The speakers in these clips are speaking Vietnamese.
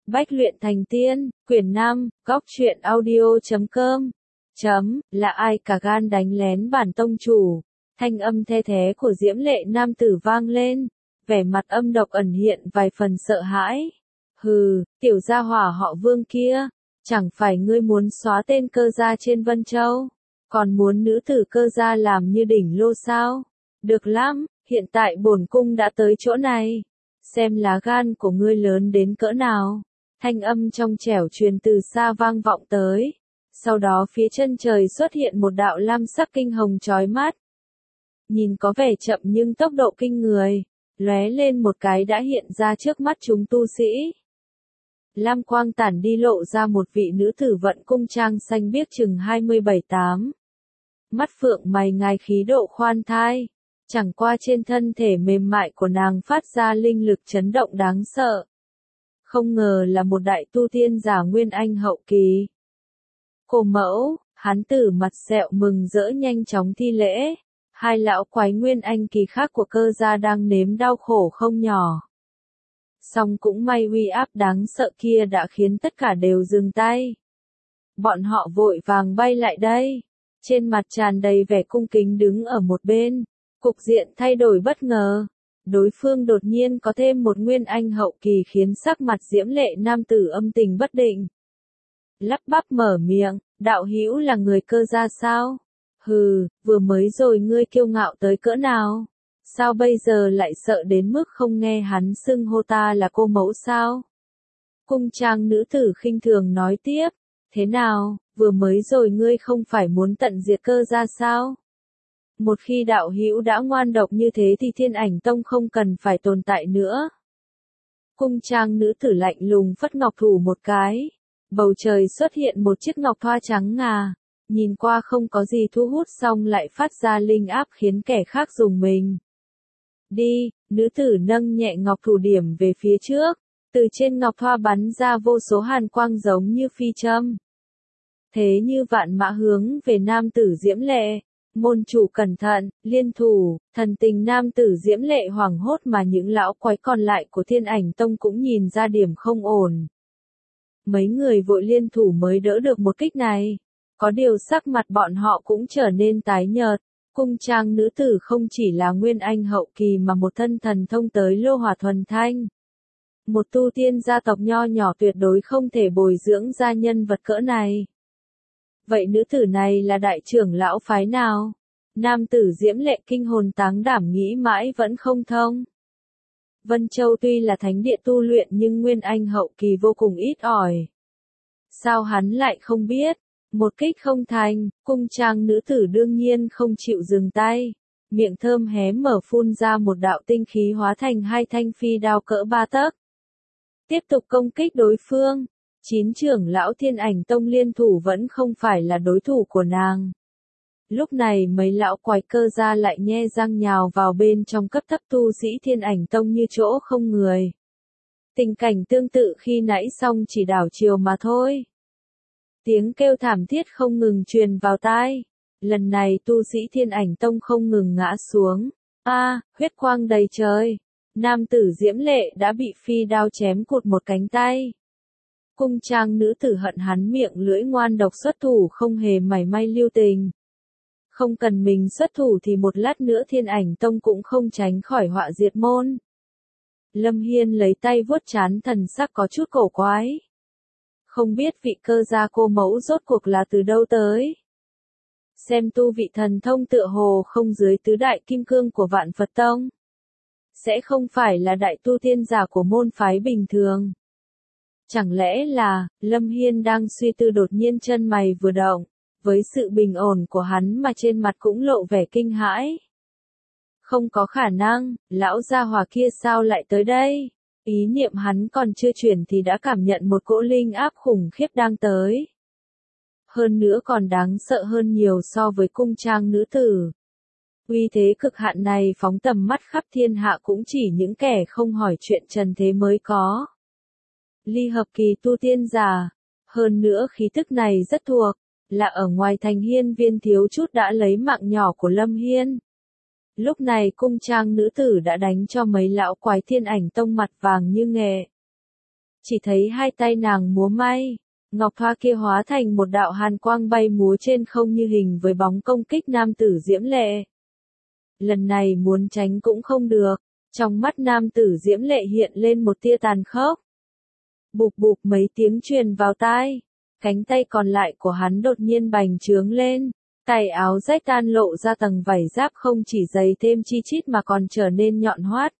Bách luyện thành tiên, quyển 5, góc truyện audio.com. Là ai cả gan đánh lén bản tông chủ. Thanh âm the thé của diễm lệ nam tử vang lên, vẻ mặt âm độc ẩn hiện vài phần sợ hãi. Hừ, tiểu gia hỏa họ Vương kia, chẳng phải ngươi muốn xóa tên Cơ gia trên Vân Châu, còn muốn nữ tử Cơ gia làm như đỉnh lô sao? Được lắm, hiện tại bổn cung đã tới chỗ này, xem lá gan của ngươi lớn đến cỡ nào. Thanh âm trong trẻo truyền từ xa vang vọng tới. Sau đó phía chân trời xuất hiện một đạo lam sắc kinh hồng chói mắt. Nhìn có vẻ chậm nhưng tốc độ kinh người, lóe lên một cái đã hiện ra trước mắt chúng tu sĩ. Lam quang tản đi lộ ra một vị nữ tử vận cung trang xanh biếc chừng 27-8. Mắt phượng mày ngài khí độ khoan thai, chẳng qua trên thân thể mềm mại của nàng phát ra linh lực chấn động đáng sợ. Không ngờ là một đại tu tiên giả Nguyên Anh hậu kỳ. Cô mẫu, hán tử mặt sẹo mừng rỡ nhanh chóng thi lễ. Hai lão quái Nguyên Anh kỳ khác của Cơ gia đang nếm đau khổ không nhỏ. Song cũng may uy áp đáng sợ kia đã khiến tất cả đều dừng tay. Bọn họ vội vàng bay lại đây. Trên mặt tràn đầy vẻ cung kính đứng ở một bên. Cục diện thay đổi bất ngờ. Đối phương đột nhiên có thêm một Nguyên Anh hậu kỳ khiến sắc mặt diễm lệ nam tử âm tình bất định. Lắp bắp mở miệng, đạo hữu là người Cơ gia sao? Hừ, vừa mới rồi ngươi kiêu ngạo tới cỡ nào? Sao bây giờ lại sợ đến mức không nghe hắn xưng hô ta là cô mẫu sao? Cung trang nữ tử khinh thường nói tiếp, thế nào, vừa mới rồi ngươi không phải muốn tận diệt Cơ gia sao? Một khi đạo hữu đã ngoan độc như thế thì Thiên Ảnh Tông không cần phải tồn tại nữa. Cung trang nữ tử lạnh lùng phất ngọc thủ một cái. Bầu trời xuất hiện một chiếc ngọc thoa trắng ngà. Nhìn qua không có gì thu hút xong lại phát ra linh áp khiến kẻ khác rùng mình. Đi, nữ tử nâng nhẹ ngọc thủ điểm về phía trước. Từ trên ngọc thoa bắn ra vô số hàn quang giống như phi châm. Thế như vạn mã hướng về nam tử diễm lệ. Môn chủ cẩn thận, liên thủ, thần tình nam tử diễm lệ hoảng hốt mà những lão quái còn lại của Thiên Ảnh Tông cũng nhìn ra điểm không ổn. Mấy người vội liên thủ mới đỡ được một kích này. Có điều sắc mặt bọn họ cũng trở nên tái nhợt. Cung trang nữ tử không chỉ là Nguyên Anh hậu kỳ mà một thân thần thông tới lô hỏa thuần thanh. Một tu tiên gia tộc nho nhỏ tuyệt đối không thể bồi dưỡng ra nhân vật cỡ này. Vậy nữ tử này là đại trưởng lão phái nào? Nam tử diễm lệ kinh hồn táng đảm nghĩ mãi vẫn không thông. Vân Châu tuy là thánh địa tu luyện nhưng Nguyên Anh hậu kỳ vô cùng ít ỏi. Sao hắn lại không biết? Một kích không thành, cung trang nữ tử đương nhiên không chịu dừng tay. Miệng thơm hé mở phun ra một đạo tinh khí hóa thành hai thanh phi đao cỡ 3 tấc. Tiếp tục công kích đối phương. 9 trưởng lão Thiên Ảnh Tông liên thủ vẫn không phải là đối thủ của nàng. Lúc này mấy lão quái Cơ gia lại nhe răng nhào vào bên trong cấp thấp tu sĩ Thiên Ảnh Tông như chỗ không người. Tình cảnh tương tự khi nãy xong chỉ đảo chiều mà thôi. Tiếng kêu thảm thiết không ngừng truyền vào tai. Lần này tu sĩ Thiên Ảnh Tông không ngừng ngã xuống. Huyết quang đầy trời. Nam tử diễm lệ đã bị phi đao chém cụt một cánh tay. Cung trang nữ tử hận hắn miệng lưỡi ngoan độc xuất thủ không hề mảy may lưu tình. Không cần mình xuất thủ thì một lát nữa Thiên Ảnh Tông cũng không tránh khỏi họa diệt môn. Lâm Hiên lấy tay vuốt trán thần sắc có chút cổ quái. Không biết vị Cơ gia cô mẫu rốt cuộc là từ đâu tới. Xem tu vị thần thông tựa hồ không dưới tứ đại kim cương của Vạn Phật Tông. Sẽ không phải là đại tu tiên giả của môn phái bình thường. Chẳng lẽ là, Lâm Hiên đang suy tư đột nhiên chân mày vừa động, với sự bình ổn của hắn mà trên mặt cũng lộ vẻ kinh hãi. Không có khả năng, lão gia hỏa kia sao lại tới đây? Ý niệm hắn còn chưa chuyển thì đã cảm nhận một cỗ linh áp khủng khiếp đang tới. Hơn nữa còn đáng sợ hơn nhiều so với cung trang nữ tử. Uy thế cực hạn này phóng tầm mắt khắp thiên hạ cũng chỉ những kẻ không hỏi chuyện trần thế mới có. Ly hợp kỳ tu tiên giả. Hơn nữa khí tức này rất thuộc, là ở ngoài thành hiên viên thiếu chút đã lấy mạng nhỏ của Lâm Hiên. Lúc này cung trang nữ tử đã đánh cho mấy lão quái Thiên Ảnh Tông mặt vàng như nghệ. chỉ thấy hai tay nàng múa may, ngọc thoa kia hóa thành một đạo hàn quang bay múa trên không như hình với bóng công kích nam tử Diễm Lệ. Lần này muốn tránh cũng không được, trong mắt nam tử Diễm Lệ hiện lên một tia tàn khốc. Bụp bụp mấy tiếng truyền vào tai, cánh tay còn lại của hắn đột nhiên bành trướng lên, tay áo rách tan lộ ra tầng vảy giáp không chỉ dày thêm chi chít mà còn trở nên nhọn hoắt.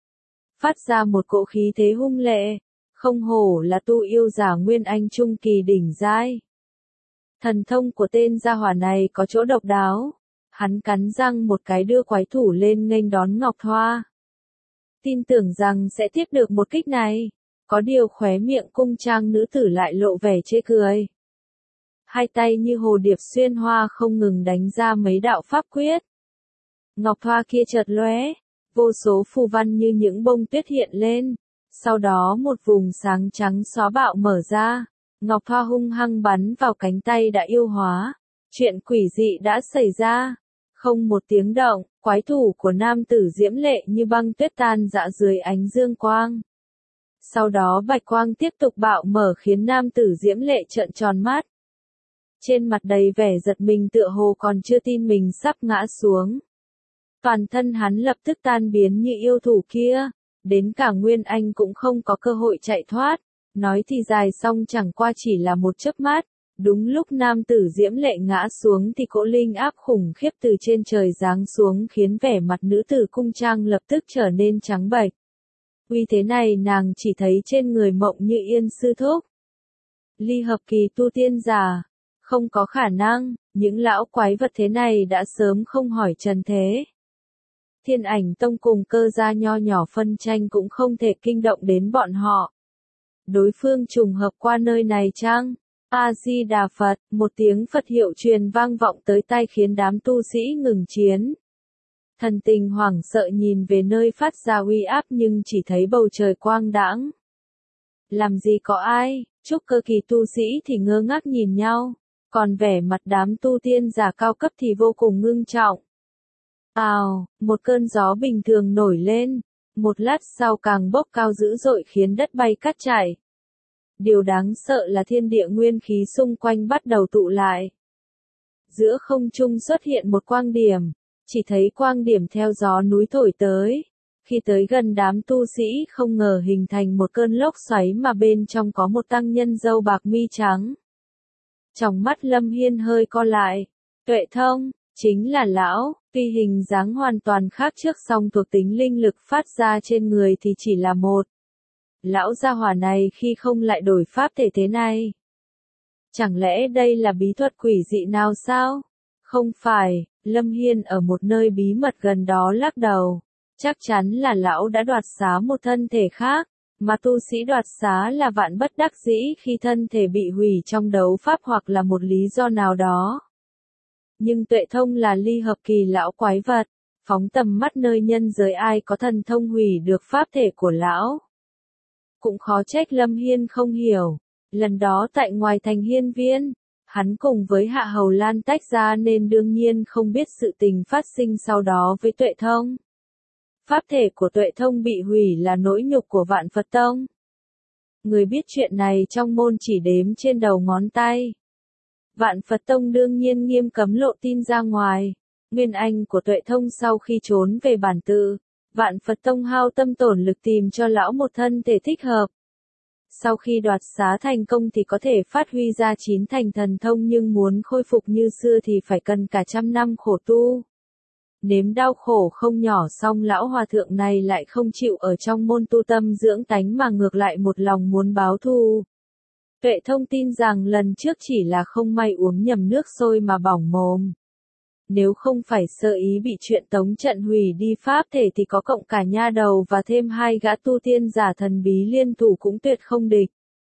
Phát ra một cỗ khí thế hung lệ, không hổ là tu yêu giả Nguyên Anh trung kỳ đỉnh giai. Thần thông của tên gia hỏa này có chỗ độc đáo, hắn cắn răng một cái đưa quái thủ lên nghênh đón Ngọc Thoa. Tin tưởng rằng sẽ tiếp được một kích này, có điều khóe miệng cung trang nữ tử lại lộ vẻ chê cười. Hai tay như hồ điệp xuyên hoa không ngừng đánh ra mấy đạo pháp quyết. Ngọc Thoa kia chợt lóe, vô số phù văn như những bông tuyết hiện lên, sau đó một vùng sáng trắng xóa bạo mở ra, Ngọc Thoa hung hăng bắn vào cánh tay đã yêu hóa. Chuyện quỷ dị đã xảy ra, không một tiếng động, quái thủ của nam tử Diễm Lệ như băng tuyết tan rã dưới ánh dương quang. Sau đó bạch quang tiếp tục bạo mở khiến nam tử Diễm Lệ trợn tròn mắt. Trên mặt đầy vẻ giật mình tựa hồ còn chưa tin mình sắp ngã xuống. Toàn thân hắn lập tức tan biến như yêu thủ kia, đến cả Nguyên Anh cũng không có cơ hội chạy thoát. Nói thì dài xong chẳng qua chỉ là một chớp mắt. Đúng lúc nam tử Diễm Lệ ngã xuống thì cỗ linh áp khủng khiếp từ trên trời giáng xuống khiến vẻ mặt nữ tử cung trang lập tức trở nên trắng bệch. Uy thế này nàng chỉ thấy trên người Mộng Như Yên sư thúc. Ly hợp kỳ tu tiên giả, không có khả năng, những lão quái vật thế này đã sớm không hỏi trần thế. Thiên Ảnh Tông cùng Cơ gia nho nhỏ phân tranh cũng không thể kinh động đến bọn họ. Đối phương trùng hợp qua nơi này chăng? A-di-đà Phật, một tiếng Phật hiệu truyền vang vọng tới tai khiến đám tu sĩ ngừng chiến. Thần tình hoảng sợ nhìn về nơi phát ra uy áp nhưng chỉ thấy bầu trời quang đãng. Làm gì có ai, trúc cơ kỳ tu sĩ thì ngơ ngác nhìn nhau, còn vẻ mặt đám tu tiên giả cao cấp thì vô cùng ngưng trọng. Ào, một cơn gió bình thường nổi lên, một lát sau càng bốc cao dữ dội khiến đất bay cát chảy. Điều đáng sợ là thiên địa nguyên khí xung quanh bắt đầu tụ lại. Giữa không trung xuất hiện một quang điểm, chỉ thấy quang điểm theo gió núi thổi tới. Khi tới gần đám tu sĩ không ngờ hình thành một cơn lốc xoáy mà bên trong có một tăng nhân râu bạc mi trắng. Trong mắt Lâm Hiên hơi co lại, Tuệ Thông, chính là lão, tuy hình dáng hoàn toàn khác trước song thuộc tính linh lực phát ra trên người thì chỉ là một. Lão gia hỏa này khi không lại đổi pháp thể thế này. Chẳng lẽ đây là bí thuật quỷ dị nào sao? Không phải, Lâm Hiên ở một nơi bí mật gần đó lắc đầu. Chắc chắn là lão đã đoạt xá một thân thể khác, mà tu sĩ đoạt xá là vạn bất đắc dĩ khi thân thể bị hủy trong đấu pháp hoặc là một lý do nào đó. Nhưng Tuệ Thông là ly hợp kỳ lão quái vật, phóng tầm mắt nơi nhân giới ai có thần thông hủy được pháp thể của lão. Cũng khó trách Lâm Hiên không hiểu, lần đó tại ngoài thành hiên viên, hắn cùng với Hạ Hầu Lan tách ra nên đương nhiên không biết sự tình phát sinh sau đó với Tuệ Thông. Pháp thể của Tuệ Thông bị hủy là nỗi nhục của Vạn Phật Tông. Người biết chuyện này trong môn chỉ đếm trên đầu ngón tay. Vạn Phật Tông đương nhiên nghiêm cấm lộ tin ra ngoài. Nguyên Anh của Tuệ Thông sau khi trốn về bản tự, Vạn Phật Tông hao tâm tổn lực tìm cho lão một thân thể thích hợp. Sau khi đoạt xá thành công thì có thể phát huy ra 9 thành thần thông nhưng muốn khôi phục như xưa thì phải cần cả 100 năm khổ tu. Nếm đau khổ không nhỏ song lão hòa thượng này lại không chịu ở trong môn tu tâm dưỡng tánh mà ngược lại một lòng muốn báo thù. Tuệ Thông tin rằng lần trước chỉ là không may uống nhầm nước sôi mà bỏng mồm. Nếu không phải sơ ý bị chuyện tống trận hủy đi pháp thể thì có cộng cả nha đầu và thêm 2 gã tu tiên giả thần bí liên thủ cũng tuyệt không địch.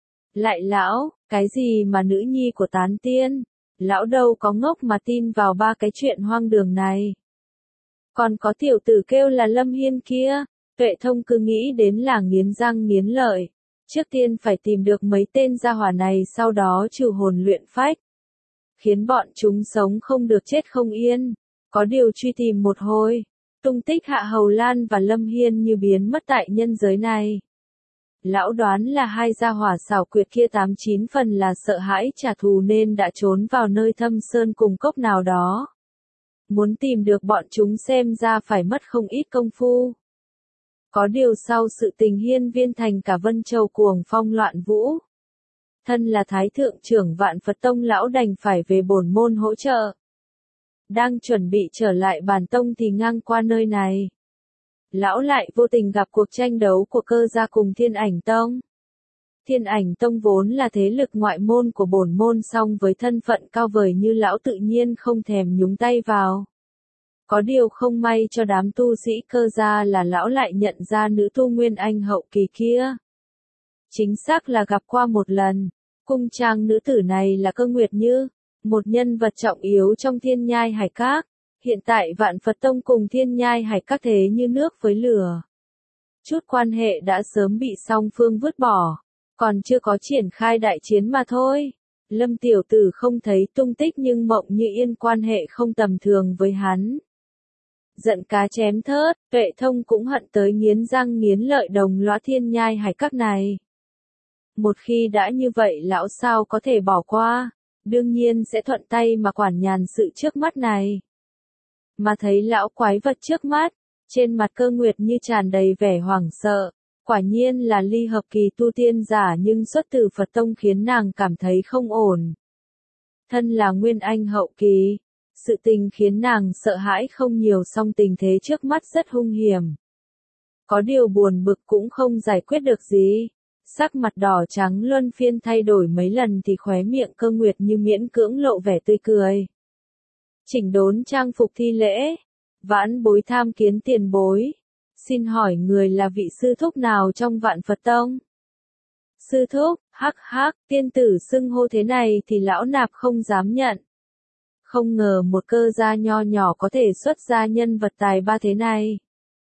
Lại lão, cái gì mà nữ nhi của tán tiên? Lão đâu có ngốc mà tin vào 3 cái chuyện hoang đường này. Còn có tiểu tử kêu là Lâm Hiên kia, Tuệ Thông cứ nghĩ đến là nghiến răng nghiến lợi. Trước tiên phải tìm được mấy tên gia hỏa này sau đó trừ hồn luyện phách. Khiến bọn chúng sống không được chết không yên. Có điều truy tìm một hồi, tung tích Hạ Hầu Lan và Lâm Hiên như biến mất tại nhân giới này. Lão đoán là hai gia hỏa xảo quyệt kia 89 phần là sợ hãi trả thù nên đã trốn vào nơi thâm sơn cùng cốc nào đó. Muốn tìm được bọn chúng xem ra phải mất không ít công phu. Có điều sau sự tình Hiên Viên Thành cả Vân Châu cuồng phong loạn vũ. Thân là Thái Thượng trưởng Vạn Phật Tông lão đành phải về bổn môn hỗ trợ. Đang chuẩn bị trở lại bản tông thì ngang qua nơi này. Lão lại vô tình gặp cuộc tranh đấu của Cơ gia cùng Thiên Ảnh Tông. Thiên Ảnh Tông vốn là thế lực ngoại môn của bổn môn, song với thân phận cao vời như lão tự nhiên không thèm nhúng tay vào. Có điều không may cho đám tu sĩ Cơ gia là lão lại nhận ra nữ tu Nguyên Anh hậu kỳ kia. Chính xác là gặp qua một lần. Cung trang nữ tử này là Cơ Nguyệt Như, một nhân vật trọng yếu trong Thiên Nhai Hải Các. Hiện tại Vạn Phật Tông cùng Thiên Nhai Hải Các thế như nước với lửa. Chút quan hệ đã sớm bị song phương vứt bỏ, còn chưa có triển khai đại chiến mà thôi. Lâm tiểu tử không thấy tung tích nhưng Mộng Như Yên quan hệ không tầm thường với hắn. Giận cá chém thớt, Tuệ Thông cũng hận tới nghiến răng nghiến lợi đồng lõa Thiên Nhai Hải Các này. Một khi đã như vậy lão sao có thể bỏ qua, đương nhiên sẽ thuận tay mà quản nhàn sự trước mắt này. Mà thấy lão quái vật trước mắt, trên mặt Cơ Nguyệt Như tràn đầy vẻ hoảng sợ, quả nhiên là ly hợp kỳ tu tiên giả nhưng xuất từ Phật Tông khiến nàng cảm thấy không ổn. Thân là Nguyên Anh hậu kỳ, sự tình khiến nàng sợ hãi không nhiều song tình thế trước mắt rất hung hiểm. Có điều buồn bực cũng không giải quyết được gì. Sắc mặt đỏ trắng luân phiên thay đổi mấy lần thì khóe miệng Cơ Nguyệt Như miễn cưỡng lộ vẻ tươi cười. Chỉnh đốn trang phục thi lễ. Vãn bối tham kiến tiền bối. Xin hỏi người là vị sư thúc nào trong Vạn Phật Tông? Sư thúc, hắc hắc, tiên tử xưng hô thế này thì lão nạp không dám nhận. Không ngờ một Cơ gia nho nhỏ có thể xuất ra nhân vật tài ba thế này.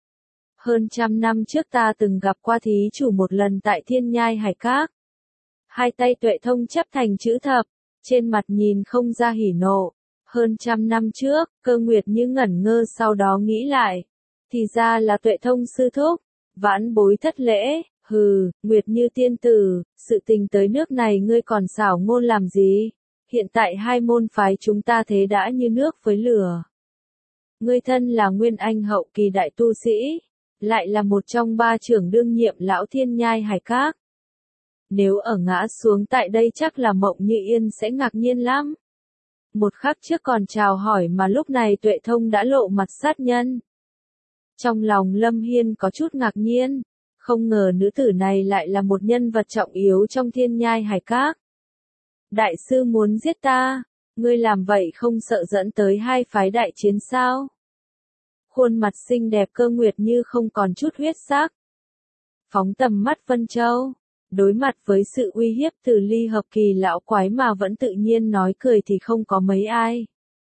Hơn 100 năm trước ta từng gặp qua thí chủ một lần tại Thiên Nhai Hải Các. Hai tay Tuệ Thông chấp thành chữ thập, trên mặt nhìn không ra hỉ nộ. Hơn 100 năm trước, Cơ Nguyệt Như ngẩn ngơ sau đó nghĩ lại. Thì ra là Tuệ Thông sư thúc. Vãn bối thất lễ, hừ, Nguyệt Như tiên tử, sự tình tới nước này ngươi còn xảo ngôn làm gì? Hiện tại hai môn phái chúng ta thế đã như nước với lửa. Ngươi thân là Nguyên Anh hậu kỳ đại tu sĩ, lại là một trong ba trưởng đương nhiệm lão Thiên Nhai Hải Các. Nếu ở ngã xuống tại đây chắc là Mộng Như Yên sẽ ngạc nhiên lắm. Một khắc trước còn chào hỏi mà lúc này Tuệ Thông đã lộ mặt sát nhân. Trong lòng Lâm Hiên có chút ngạc nhiên, không ngờ nữ tử này lại là một nhân vật trọng yếu trong Thiên Nhai Hải Các. Đại sư muốn giết ta, ngươi làm vậy không sợ dẫn tới hai phái đại chiến sao? Khuôn mặt xinh đẹp Cơ Nguyệt Như không còn chút huyết sắc. Phóng tầm mắt Vân Châu, đối mặt với sự uy hiếp từ ly hợp kỳ lão quái mà vẫn tự nhiên nói cười thì không có mấy ai.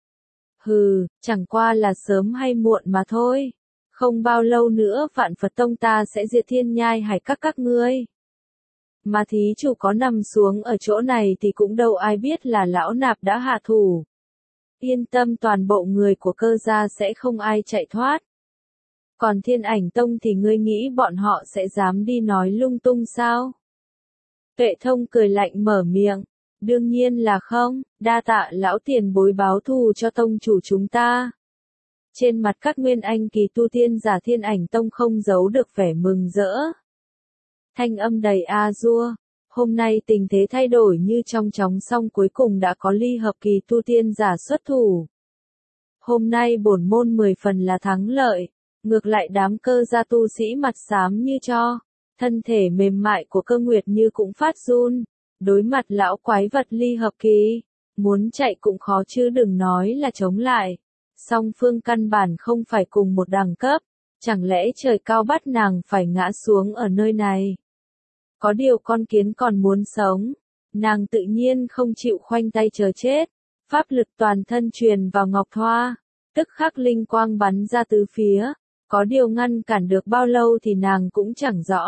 Hừ, chẳng qua là sớm hay muộn mà thôi. Không bao lâu nữa Vạn Phật Tông ta sẽ diệt Thiên Nhai Hải các ngươi. Mà thí chủ có nằm xuống ở chỗ này thì cũng đâu ai biết là lão nạp đã hạ thủ. Yên tâm, toàn bộ người của Cơ gia sẽ không ai chạy thoát. Còn Thiên Ảnh Tông thì ngươi nghĩ bọn họ sẽ dám đi nói lung tung sao? Tuệ Thông cười lạnh mở miệng. Đương nhiên là không, đa tạ lão tiền bối báo thù cho tông chủ chúng ta. Trên mặt các Nguyên Anh kỳ tu tiên giả Thiên Ảnh Tông không giấu được vẻ mừng rỡ. Thanh âm đầy a dua. Hôm nay tình thế thay đổi như trong chóng song cuối cùng đã có ly hợp kỳ tu tiên giả xuất thủ. Hôm nay bổn môn 10 phần là thắng lợi, ngược lại đám Cơ gia tu sĩ mặt xám như tro, thân thể mềm mại của Cơ Nguyệt Như cũng phát run, đối mặt lão quái vật ly hợp kỳ, muốn chạy cũng khó chứ đừng nói là chống lại. Song phương căn bản không phải cùng một đẳng cấp, chẳng lẽ trời cao bắt nàng phải ngã xuống ở nơi này? Có điều con kiến còn muốn sống, nàng tự nhiên không chịu khoanh tay chờ chết, pháp lực toàn thân truyền vào Ngọc Thoa, tức khắc linh quang bắn ra tứ phía, có điều ngăn cản được bao lâu thì nàng cũng chẳng rõ.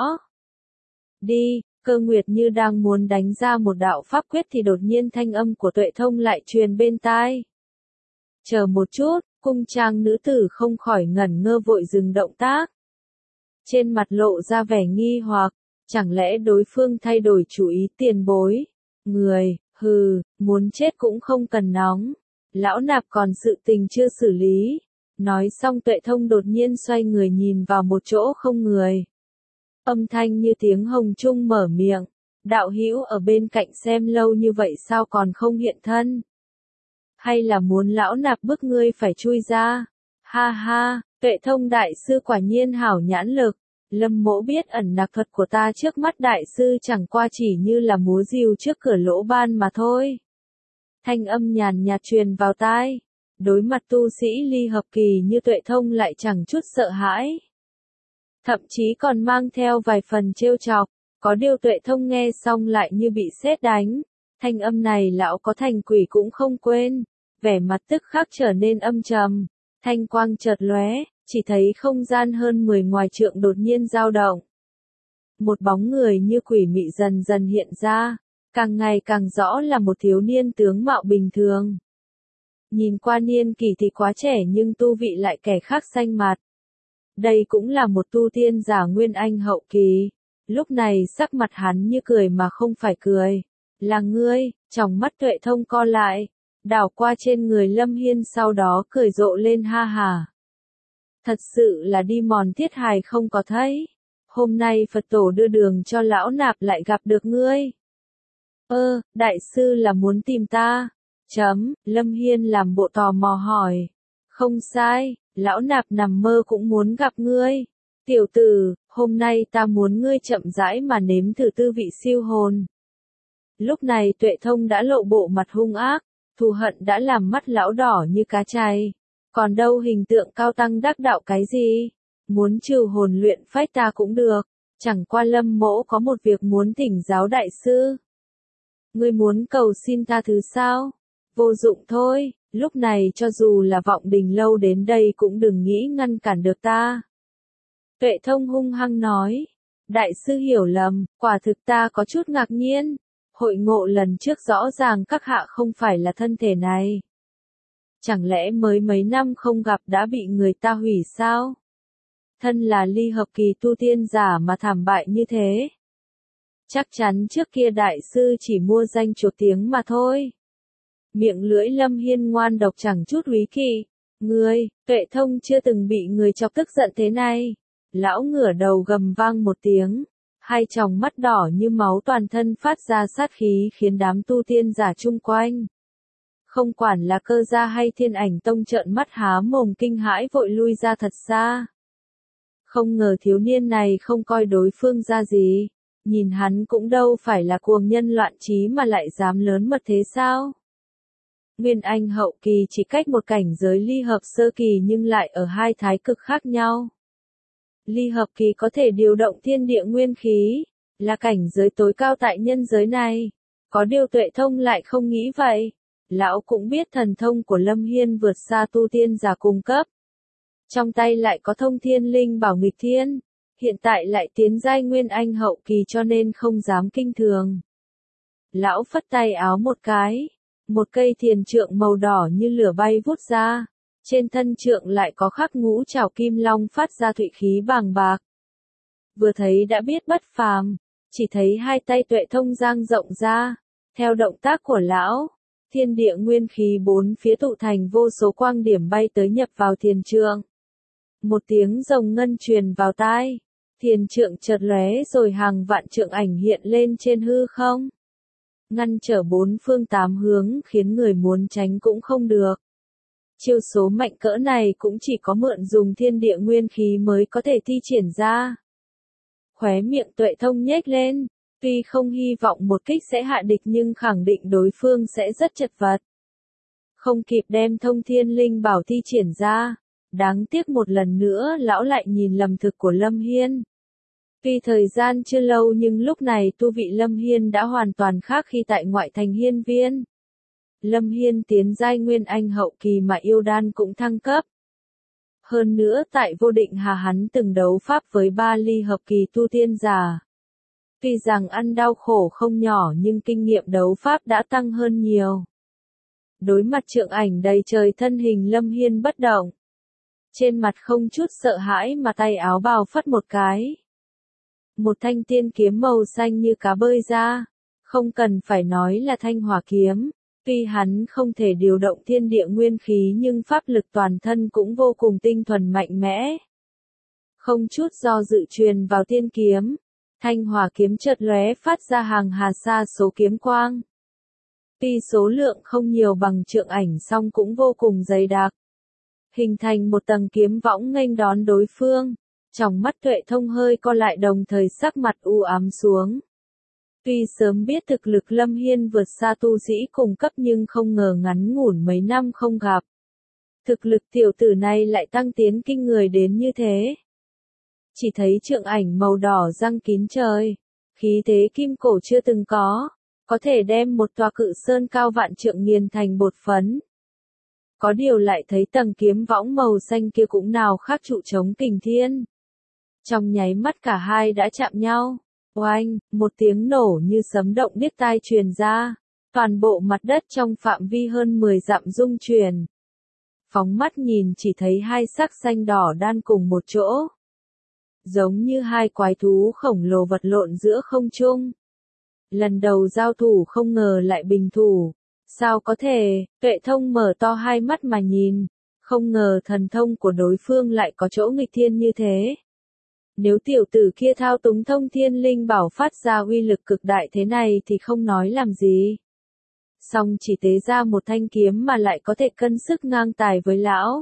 Đi, Cơ Nguyệt Như đang muốn đánh ra một đạo pháp quyết thì đột nhiên thanh âm của Tuệ Thông lại truyền bên tai. Chờ một chút, cung trang nữ tử không khỏi ngẩn ngơ vội dừng động tác. Trên mặt lộ ra vẻ nghi hoặc, Chẳng lẽ đối phương thay đổi chủ ý tiền bối? Người, hừ, muốn chết cũng không cần nóng. Lão nạp còn sự tình chưa xử lý. Nói xong Tuệ Thông đột nhiên xoay người nhìn vào một chỗ không người. Âm thanh như tiếng hồng trung mở miệng. Đạo hữu ở bên cạnh xem lâu như vậy sao còn không hiện thân? Hay là muốn lão nạp bức ngươi phải chui ra? Ha ha, Tuệ Thông đại sư quả nhiên hảo nhãn lực. Lâm mỗ biết ẩn nặc thuật của ta trước mắt đại sư chẳng qua chỉ như là múa rìu trước cửa lỗ ban mà thôi. Thanh âm nhàn nhạt truyền vào tai. Đối mặt tu sĩ ly hợp kỳ như Tuệ Thông lại chẳng chút sợ hãi. Thậm chí còn mang theo vài phần trêu chọc. Có điều Tuệ Thông nghe xong lại như bị sét đánh. Thanh âm này lão có thành quỷ cũng không quên. Vẻ mặt tức khắc trở nên âm trầm. Thanh quang chợt lóe, chỉ thấy không gian hơn 10 ngoài trượng đột nhiên dao động. Một bóng người như quỷ mị dần dần hiện ra, càng ngày càng rõ là một thiếu niên tướng mạo bình thường. Nhìn qua niên kỳ thì quá trẻ nhưng tu vị lại kẻ khác xanh mặt. Đây cũng là một tu tiên giả nguyên anh hậu kỳ. Lúc này sắc mặt hắn như cười mà không phải cười. Là ngươi, tròng mắt Tuệ Thông co lại. Đảo qua trên người Lâm Hiên sau đó cười rộ lên ha hà. Thật sự là đi mòn thiết hài không có thấy. Hôm nay Phật tổ đưa đường cho lão nạp lại gặp được ngươi. Đại sư là muốn tìm ta. Lâm Hiên làm bộ tò mò hỏi. Không sai, lão nạp nằm mơ cũng muốn gặp ngươi. Tiểu tử, hôm nay ta muốn ngươi chậm rãi mà nếm thử tư vị siêu hồn. Lúc này Tuệ Thông đã lộ bộ mặt hung ác. Thù hận đã làm mắt lão đỏ như cá chày. Còn đâu hình tượng cao tăng đắc đạo cái gì? Muốn trừ hồn luyện phách ta cũng được. Chẳng qua Lâm mỗ có một việc muốn thỉnh giáo đại sư. Ngươi muốn cầu xin ta thứ sao? Vô dụng thôi, lúc này cho dù là vọng đình lâu đến đây cũng đừng nghĩ ngăn cản được ta. Tuệ Thông hung hăng nói. Đại sư hiểu lầm, quả thực ta có chút ngạc nhiên. Hội ngộ lần trước rõ ràng các hạ không phải là thân thể này. Chẳng lẽ mới mấy năm không gặp đã bị người ta hủy sao? Thân là ly hợp kỳ tu tiên giả mà thảm bại như thế. Chắc chắn trước kia đại sư chỉ mua danh chuộc tiếng mà thôi. Miệng lưỡi Lâm Hiên ngoan độc chẳng chút úy kỵ. Ngươi, Tuệ Thông chưa từng bị người chọc tức giận thế này. Lão ngửa đầu gầm vang một tiếng. Hai tròng mắt đỏ như máu toàn thân phát ra sát khí khiến đám tu tiên giả chung quanh. Không quản là Cơ Gia hay Thiên Ảnh Tông trợn mắt há mồm kinh hãi vội lui ra thật xa. Không ngờ thiếu niên này không coi đối phương ra gì. Nhìn hắn cũng đâu phải là cuồng nhân loạn trí mà lại dám lớn mật thế sao? Nguyên Anh hậu kỳ chỉ cách một cảnh giới ly hợp sơ kỳ nhưng lại ở hai thái cực khác nhau. Ly hợp kỳ có thể điều động thiên địa nguyên khí, là cảnh giới tối cao tại nhân giới này. Có điều Tuệ Thông lại không nghĩ vậy. Lão cũng biết thần thông của Lâm Hiên vượt xa tu tiên giả cung cấp. Trong tay lại có thông thiên linh bảo nghịch thiên. Hiện tại lại tiến giai Nguyên Anh hậu kỳ cho nên không dám kinh thường. Lão phất tay áo một cái. Một cây thiền trượng màu đỏ như lửa bay vút ra. Trên thân trượng lại có khắc ngũ trảo kim long phát ra thụy khí bàng bạc. Vừa thấy đã biết bất phàm. Chỉ thấy hai tay Tuệ Thông dang rộng ra. Theo động tác của lão, thiên địa nguyên khí bốn phía tụ thành vô số quang điểm bay tới nhập vào thiền trượng. Một tiếng rồng ngân truyền vào tai. Thiền trượng chợt lóe rồi hàng vạn trượng ảnh hiện lên trên hư không. Ngăn trở bốn phương tám hướng khiến người muốn tránh cũng không được. Chiêu số mạnh cỡ này cũng chỉ có mượn dùng thiên địa nguyên khí mới có thể thi triển ra. Khóe miệng Tuệ Thông nhếch lên. Tuy không hy vọng một kích sẽ hạ địch nhưng khẳng định đối phương sẽ rất chật vật. Không kịp đem thông thiên linh bảo thi triển ra. Đáng tiếc một lần nữa lão lại nhìn lầm thực của Lâm Hiên. Tuy thời gian chưa lâu nhưng lúc này tu vị Lâm Hiên đã hoàn toàn khác khi tại ngoại thành Hiên Viên. Lâm Hiên tiến giai Nguyên Anh hậu kỳ mà yêu đan cũng thăng cấp. Hơn nữa tại Vô Định Hà hắn từng đấu pháp với 3 ly hợp kỳ tu tiên giả. Tuy rằng ăn đau khổ không nhỏ nhưng kinh nghiệm đấu pháp đã tăng hơn nhiều. Đối mặt trượng ảnh đầy trời thân hình Lâm Hiên bất động. Trên mặt không chút sợ hãi mà tay áo bào phất một cái. một thanh tiên kiếm màu xanh như cá bơi ra. Không cần phải nói là thanh hỏa kiếm, tuy hắn không thể điều động thiên địa nguyên khí nhưng pháp lực toàn thân cũng vô cùng tinh thuần mạnh mẽ. Không chút do dự truyền vào tiên kiếm, thanh hỏa kiếm chợt lóe phát ra hàng hà sa số kiếm quang. Tuy số lượng không nhiều bằng trượng ảnh song cũng vô cùng dày đặc, hình thành một tầng kiếm võng nghênh đón đối phương. Trong mắt Tuệ Thông hơi co lại đồng thời sắc mặt u ám xuống. Tuy sớm biết thực lực Lâm Hiên vượt xa tu sĩ cùng cấp nhưng không ngờ ngắn ngủn mấy năm không gặp. Thực lực tiểu tử này lại tăng tiến kinh người đến như thế. Chỉ thấy trượng ảnh màu đỏ răng kín trời, khí thế kim cổ chưa từng có thể đem một tòa cự sơn cao vạn trượng nghiền thành bột phấn. Có điều lại thấy tầng kiếm võng màu xanh kia cũng nào khác trụ chống kình thiên. Trong nháy mắt cả hai đã chạm nhau, oanh, một tiếng nổ như sấm động điếc tai truyền ra, toàn bộ mặt đất trong phạm vi hơn 10 dặm rung chuyển. Phóng mắt nhìn chỉ thấy hai sắc xanh đỏ đan cùng một chỗ, giống như hai quái thú khổng lồ vật lộn giữa không trung. Lần đầu giao thủ không ngờ lại bình thủ. Sao có thể? Tuệ Thông mở to hai mắt mà nhìn, không ngờ thần thông của đối phương lại có chỗ nghịch thiên như thế. Nếu tiểu tử kia thao túng thông thiên linh bảo phát ra uy lực cực đại thế này thì không nói làm gì. Song chỉ tế ra một thanh kiếm mà lại có thể cân sức ngang tài với lão.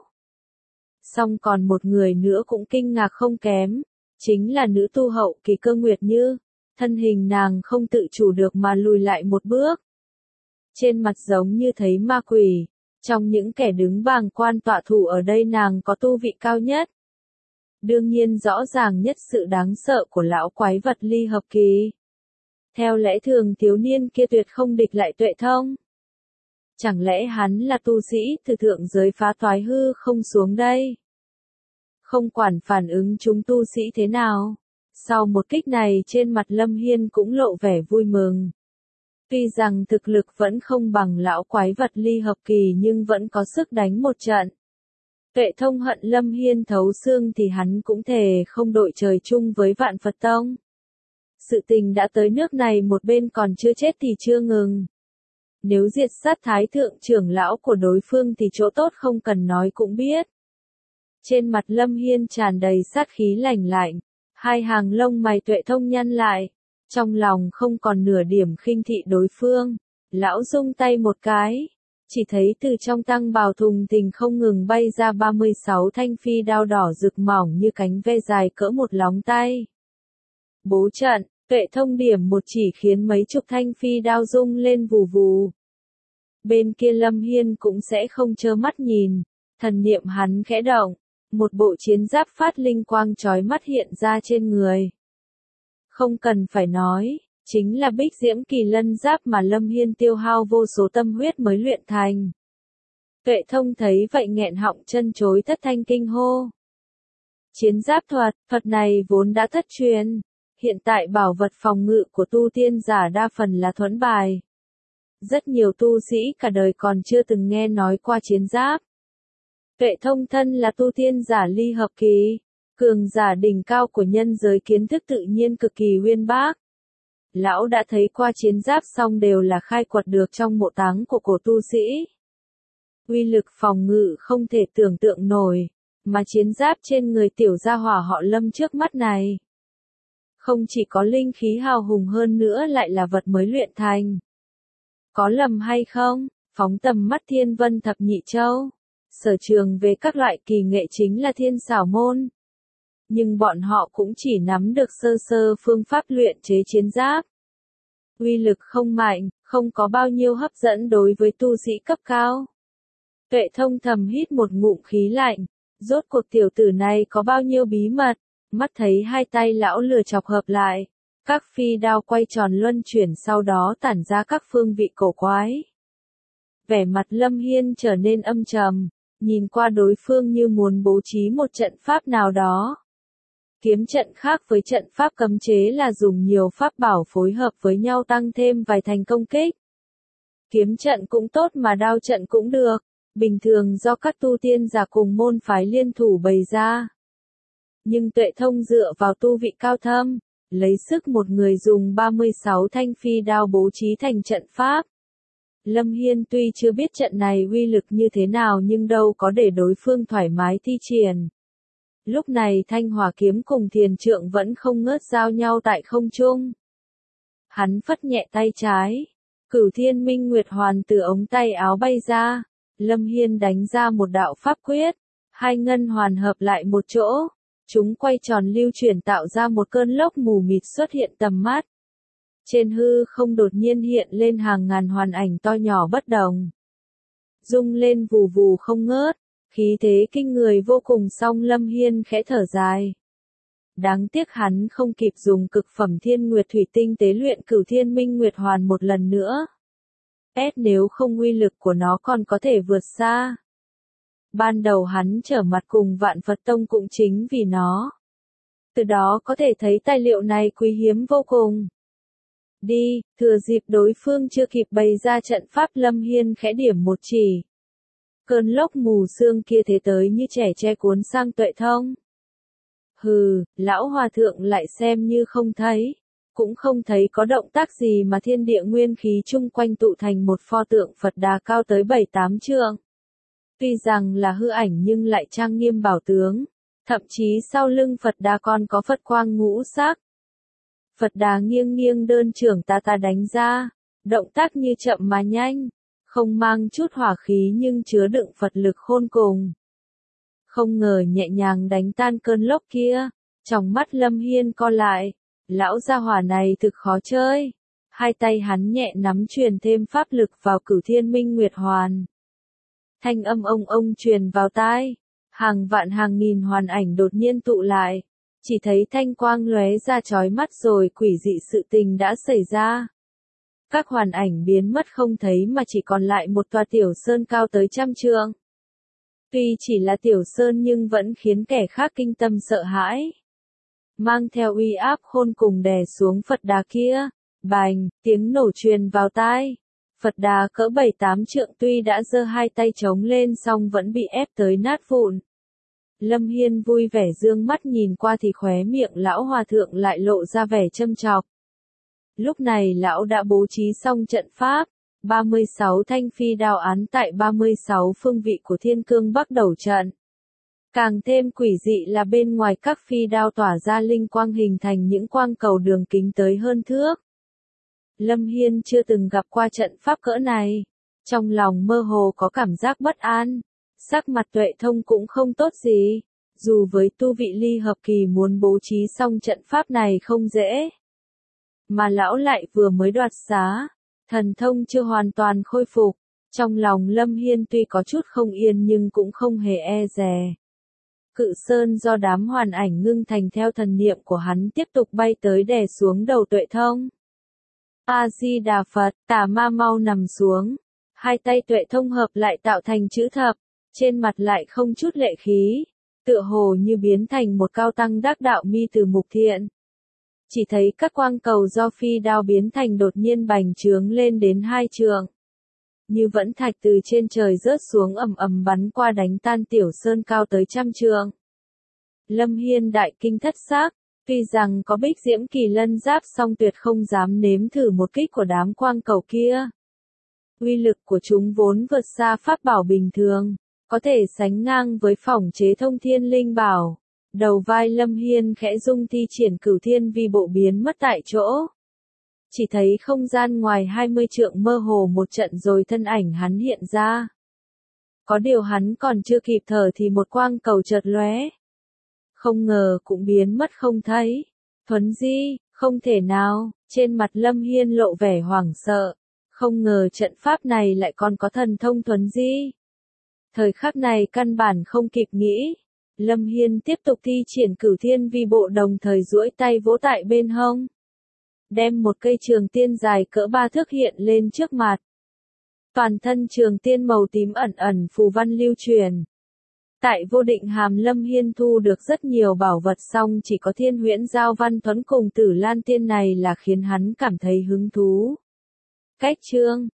Song còn một người nữa cũng kinh ngạc không kém, chính là nữ tu hậu kỳ Cơ Nguyệt Như. Thân hình nàng không tự chủ được mà lùi lại một bước. Trên mặt giống như thấy ma quỷ, trong những kẻ đứng bàng quan tọa thủ ở đây nàng có tu vị cao nhất. Đương nhiên rõ ràng nhất sự đáng sợ của lão quái vật ly hợp kỳ. Theo lẽ thường thiếu niên kia tuyệt không địch lại Tuệ Thông. Chẳng lẽ hắn là tu sĩ từ thượng giới phá toái hư không xuống đây? Không quản phản ứng chúng tu sĩ thế nào. Sau một kích này trên mặt Lâm Hiên cũng lộ vẻ vui mừng. Tuy rằng thực lực vẫn không bằng lão quái vật ly hợp kỳ nhưng vẫn có sức đánh một trận. Tuệ Thông hận Lâm Hiên thấu xương thì hắn cũng thề không đội trời chung với Vạn Phật Tông. Sự tình đã tới nước này một bên còn chưa chết thì chưa ngừng. Nếu diệt sát thái thượng trưởng lão của đối phương thì chỗ tốt không cần nói cũng biết. Trên mặt Lâm Hiên tràn đầy sát khí lạnh lạnh, hai hàng lông mày Tuệ Thông nhăn lại. Trong lòng không còn nửa điểm khinh thị đối phương, lão rung tay một cái, chỉ thấy từ trong tăng bào thùng thình không ngừng bay ra 36 thanh phi đao đỏ rực mỏng như cánh ve dài cỡ một lóng tay. Bố trận, Tuệ Thông điểm một chỉ khiến mấy chục thanh phi đao rung lên vù vù. Bên kia Lâm Hiên cũng sẽ không trơ mắt nhìn, thần niệm hắn khẽ động, một bộ chiến giáp phát linh quang chói mắt hiện ra trên người. Không cần phải nói, chính là Bích Diễm Kỳ Lân giáp mà Lâm Hiên tiêu hao vô số tâm huyết mới luyện thành. Tuệ Thông thấy vậy nghẹn họng chân chối thất thanh kinh hô. Chiến giáp thuật này vốn đã thất truyền, hiện tại bảo vật phòng ngự của tu tiên giả đa phần là thuẫn bài. Rất nhiều tu sĩ cả đời còn chưa từng nghe nói qua chiến giáp. Tuệ Thông thân là tu tiên giả ly hợp kỳ, cường giả đỉnh cao của nhân giới, kiến thức tự nhiên cực kỳ uyên bác. Lão đã thấy qua chiến giáp xong đều là khai quật được trong mộ táng của cổ tu sĩ. Uy lực phòng ngự không thể tưởng tượng nổi, mà chiến giáp trên người tiểu gia hỏa họ Lâm trước mắt này. Không chỉ có linh khí hào hùng hơn nữa lại là vật mới luyện thành. Có lầm hay không, phóng tầm mắt Thiên Vân Thập Nhị Châu, sở trường về các loại kỳ nghệ chính là Thiên Xảo Môn. Nhưng bọn họ cũng chỉ nắm được sơ sơ phương pháp luyện chế chiến giáp. Uy lực không mạnh, không có bao nhiêu hấp dẫn đối với tu sĩ cấp cao. Tuệ Thông thầm hít một ngụm khí lạnh, rốt cuộc tiểu tử này có bao nhiêu bí mật, mắt thấy hai tay lão lừa chọc hợp lại. Các phi đao quay tròn luân chuyển sau đó tản ra các phương vị cổ quái. Vẻ mặt Lâm Hiên trở nên âm trầm, nhìn qua đối phương như muốn bố trí một trận pháp nào đó. Kiếm trận khác với trận pháp cấm chế là dùng nhiều pháp bảo phối hợp với nhau tăng thêm vài thành công kích. Kiếm trận cũng tốt mà đao trận cũng được, bình thường do các tu tiên giả cùng môn phái liên thủ bày ra. Nhưng Tuệ Thông dựa vào tu vị cao thâm, lấy sức một người dùng 36 thanh phi đao bố trí thành trận pháp. Lâm Hiên tuy chưa biết trận này uy lực như thế nào nhưng đâu có để đối phương thoải mái thi triển. Lúc này thanh hỏa kiếm cùng thiền trượng vẫn không ngớt giao nhau tại không trung. Hắn phất nhẹ tay trái, Cửu Thiên Minh Nguyệt Hoàn từ ống tay áo bay ra, Lâm Hiên đánh ra một đạo pháp quyết, hai ngân hoàn hợp lại một chỗ, chúng quay tròn lưu chuyển tạo ra một cơn lốc mù mịt xuất hiện tầm mắt. Trên hư không đột nhiên hiện lên hàng ngàn hoàn ảnh to nhỏ bất đồng, rung lên vù vù không ngớt, khí thế kinh người vô cùng. Song Lâm Hiên khẽ thở dài. Đáng tiếc hắn không kịp dùng cực phẩm Thiên Nguyệt Thủy Tinh tế luyện Cửu Thiên Minh Nguyệt Hoàn một lần nữa. Nếu không uy lực của nó còn có thể vượt xa. Ban đầu hắn trở mặt cùng Vạn Phật Tông cũng chính vì nó. Từ đó có thể thấy tài liệu này quý hiếm vô cùng. Đi, thừa dịp đối phương chưa kịp bày ra trận pháp, Lâm Hiên khẽ điểm một chỉ. Cơn lốc mù sương kia thế tới như trẻ tre cuốn sang Tuệ Thông. Hừ, lão hòa thượng lại xem như không thấy. Cũng không thấy có động tác gì mà thiên địa nguyên khí chung quanh tụ thành một pho tượng Phật Đà cao tới 7-8 trượng. Tuy rằng là hư ảnh nhưng lại trang nghiêm bảo tướng. Thậm chí sau lưng Phật Đà còn có Phật quang ngũ sắc. Phật Đà nghiêng nghiêng đơn trưởng ta đánh ra. Động tác như chậm mà nhanh. Không mang chút hỏa khí nhưng chứa đựng Phật lực khôn cùng. Không ngờ nhẹ nhàng đánh tan cơn lốc kia. Trong mắt Lâm Hiên co lại. Lão gia hỏa này thực khó chơi. Hai tay hắn nhẹ nắm truyền thêm pháp lực vào Cửu Thiên Minh Nguyệt Hoàn. Thanh âm ông truyền vào tai. Hàng vạn hàng nghìn hoàn ảnh đột nhiên tụ lại. Chỉ thấy thanh quang lóe ra chói mắt rồi quỷ dị sự tình đã xảy ra. Các hoàn ảnh biến mất không thấy mà chỉ còn lại một tòa tiểu sơn cao tới 100 trượng. Tuy chỉ là tiểu sơn nhưng vẫn khiến kẻ khác kinh tâm sợ hãi. Mang theo uy áp khôn cùng đè xuống Phật Đà kia. Bành, tiếng nổ truyền vào tai. Phật Đà cỡ 7-8 trượng tuy đã giơ hai tay chống lên song vẫn bị ép tới nát vụn. Lâm Hiên vui vẻ dương mắt nhìn qua thì khóe miệng lão hòa thượng lại lộ ra vẻ châm chọc. Lúc này lão đã bố trí xong trận pháp. 36 thanh phi đao án tại 36 phương vị của Thiên Cương Bắc Đầu trận. Càng thêm quỷ dị là bên ngoài các phi đao tỏa ra linh quang hình thành những quang cầu đường kính tới hơn thước. Lâm Hiên chưa từng gặp qua trận pháp cỡ này. Trong lòng mơ hồ có cảm giác bất an. Sắc mặt Tuệ Thông cũng không tốt gì. Dù với tu vị ly hợp kỳ muốn bố trí xong trận pháp này không dễ. Mà lão lại vừa mới đoạt xá. Thần thông chưa hoàn toàn khôi phục. Trong lòng Lâm Hiên tuy có chút không yên nhưng cũng không hề e dè. Cự sơn do đám hoàn ảnh ngưng thành theo thần niệm của hắn tiếp tục bay tới đè xuống đầu Tuệ Thông. A-di-đà Phật, tà ma mau nằm xuống. Hai tay Tuệ Thông hợp lại tạo thành chữ thập, trên mặt lại không chút lệ khí, tựa hồ như biến thành một cao tăng đắc đạo mi từ mục thiện. Chỉ thấy các quang cầu do phi đao biến thành đột nhiên bành trướng lên đến 2 trượng. Như vẫn thạch từ trên trời rớt xuống ầm ầm bắn qua đánh tan tiểu sơn cao tới 100 trượng. Lâm Hiên đại kinh thất xác, tuy rằng có Bích Diễm Kỳ Lân giáp song tuyệt không dám nếm thử một kích của đám quang cầu kia. Uy lực của chúng vốn vượt xa pháp bảo bình thường, có thể sánh ngang với phỏng chế thông thiên linh bảo. Đầu vai Lâm Hiên khẽ rung thi triển Cửu Thiên Vi Bộ biến mất tại chỗ. Chỉ thấy không gian ngoài 20 trượng mơ hồ một trận rồi thân ảnh hắn hiện ra. Có điều hắn còn chưa kịp thở thì một quang cầu chợt lóe. Không ngờ cũng biến mất không thấy. Thuấn di, không thể nào, trên mặt Lâm Hiên lộ vẻ hoảng sợ. Không ngờ trận pháp này lại còn có thần thông thuấn di. Thời khắc này căn bản không kịp nghĩ. Lâm Hiên tiếp tục thi triển Cửu Thiên Vi Bộ đồng thời duỗi tay vỗ tại bên hông. Đem một cây trường tiên dài cỡ 3 thước hiện lên trước mặt. Toàn thân trường tiên màu tím ẩn ẩn phù văn lưu truyền. Tại Vô Định Hàm Lâm Hiên thu được rất nhiều bảo vật song chỉ có Thiên Huyễn Giao Văn Thuẫn cùng Tử Lan Tiên này là khiến hắn cảm thấy hứng thú. Cách chương